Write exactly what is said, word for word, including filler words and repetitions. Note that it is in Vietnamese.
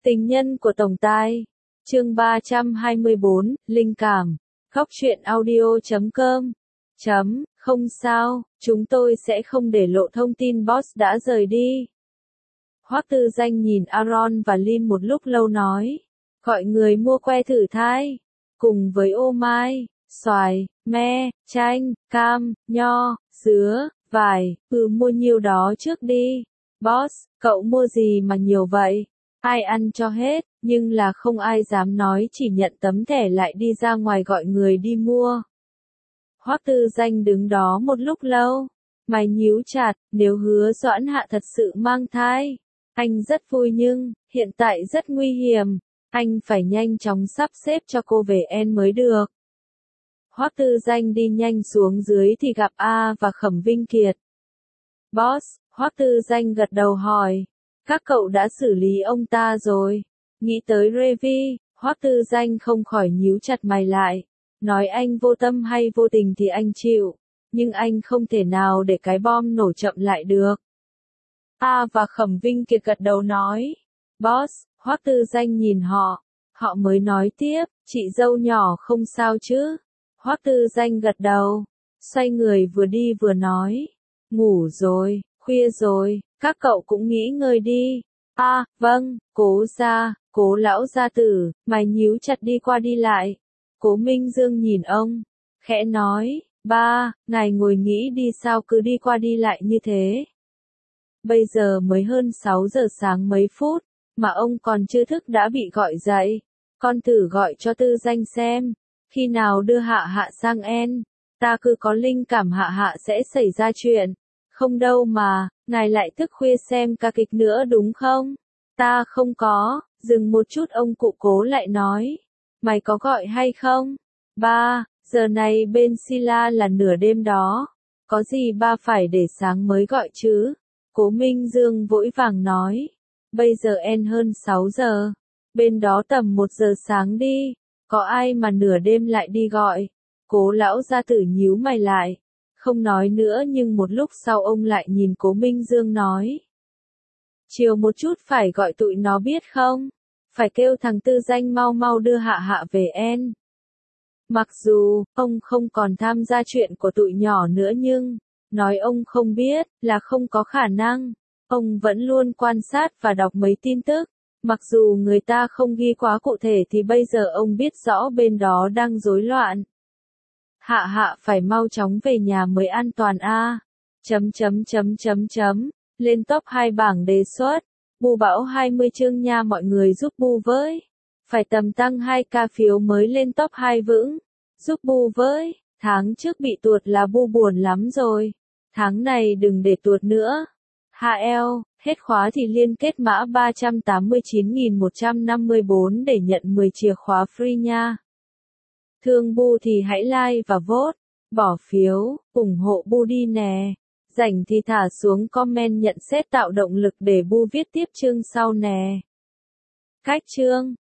Tình nhân của tổng tài. Chương ba trăm hai mươi bốn, linh cảm. Góc truyện audio chấm com. Chấm, không sao, chúng tôi sẽ không để lộ thông tin boss đã rời đi. Hoắc Tư Danh nhìn Aaron và Lin một lúc lâu nói. Gọi người mua que thử thai. Cùng với ô mai, xoài, me, chanh, cam, nho, dứa, vải, ừ mua nhiều đó trước đi. Boss, cậu mua gì mà nhiều vậy? Ai ăn cho hết, nhưng là không ai dám nói chỉ nhận tấm thẻ lại đi ra ngoài gọi người đi mua. Hoắc Tư Danh đứng đó một lúc lâu, mày nhíu chặt, nếu Hứa Doãn Hạ thật sự mang thai. Anh rất vui nhưng, hiện tại rất nguy hiểm, anh phải nhanh chóng sắp xếp cho cô về en mới được. Hoắc Tư Danh đi nhanh xuống dưới thì gặp A và Khẩm Vinh Kiệt. Boss, Hoắc Tư Danh gật đầu hỏi. Các cậu đã xử lý ông ta rồi. Nghĩ tới Revi, Hoắc Tư Danh không khỏi nhíu chặt mày lại. Nói anh vô tâm hay vô tình thì anh chịu. Nhưng anh không thể nào để cái bom nổ chậm lại được. A và Khẩm Vinh Kiệt gật đầu nói. Boss, Hoắc Tư Danh nhìn họ. Họ mới nói tiếp, chị dâu nhỏ không sao chứ. Hoắc Tư Danh gật đầu. Xoay người vừa đi vừa nói. Ngủ rồi, khuya rồi, các cậu cũng nghỉ ngơi đi. À, vâng, Cố gia, Cố lão gia tử, mày nhíu chặt đi qua đi lại. Cố Minh Dương nhìn ông, khẽ nói, ba, ngài ngồi nghĩ đi sao cứ đi qua đi lại như thế. Bây giờ mới hơn sáu giờ sáng mấy phút, mà ông còn chưa thức đã bị gọi dậy. Con thử gọi cho Tư Danh xem, khi nào đưa Hạ Hạ sang En, ta cứ có linh cảm Hạ Hạ sẽ xảy ra chuyện. Không đâu mà, ngài lại thức khuya xem ca kịch nữa đúng không? Ta không có, dừng một chút ông cụ Cố lại nói. Mày có gọi hay không? Ba, giờ này bên Sila là nửa đêm đó. Có gì ba phải để sáng mới gọi chứ? Cố Minh Dương vội vàng nói. Bây giờ en hơn sáu giờ. Bên đó tầm một giờ sáng đi. Có ai mà nửa đêm lại đi gọi? Cố lão gia tử nhíu mày lại. Không nói nữa nhưng một lúc sau ông lại nhìn Cố Minh Dương nói. Chiều một chút phải gọi tụi nó biết không? Phải kêu thằng Tư Danh mau mau đưa Hạ Hạ về en. Mặc dù, ông không còn tham gia chuyện của tụi nhỏ nữa nhưng, nói ông không biết, là không có khả năng. Ông vẫn luôn quan sát và đọc mấy tin tức. Mặc dù người ta không ghi quá cụ thể thì bây giờ ông biết rõ bên đó đang rối loạn. Hạ Hạ phải mau chóng về nhà mới an toàn a. Chấm chấm chấm chấm chấm. Lên top hai bảng đề xuất. Bu Bảo hai mươi chương nha mọi người giúp Bu với. Phải tầm tăng hai ca phiếu mới lên top hai vững. Giúp Bu với. Tháng trước bị tuột là Bu buồn lắm rồi. Tháng này đừng để tuột nữa. hát lờ, hết khóa thì liên kết mã ba trăm tám mươi chín nghìn một trăm năm mươi bốn để nhận mười chìa khóa free nha. Thương Bu thì hãy like và vote, bỏ phiếu, ủng hộ Bu đi nè. Rảnh thì thả xuống comment nhận xét tạo động lực để Bu viết tiếp chương sau nè. Cách chương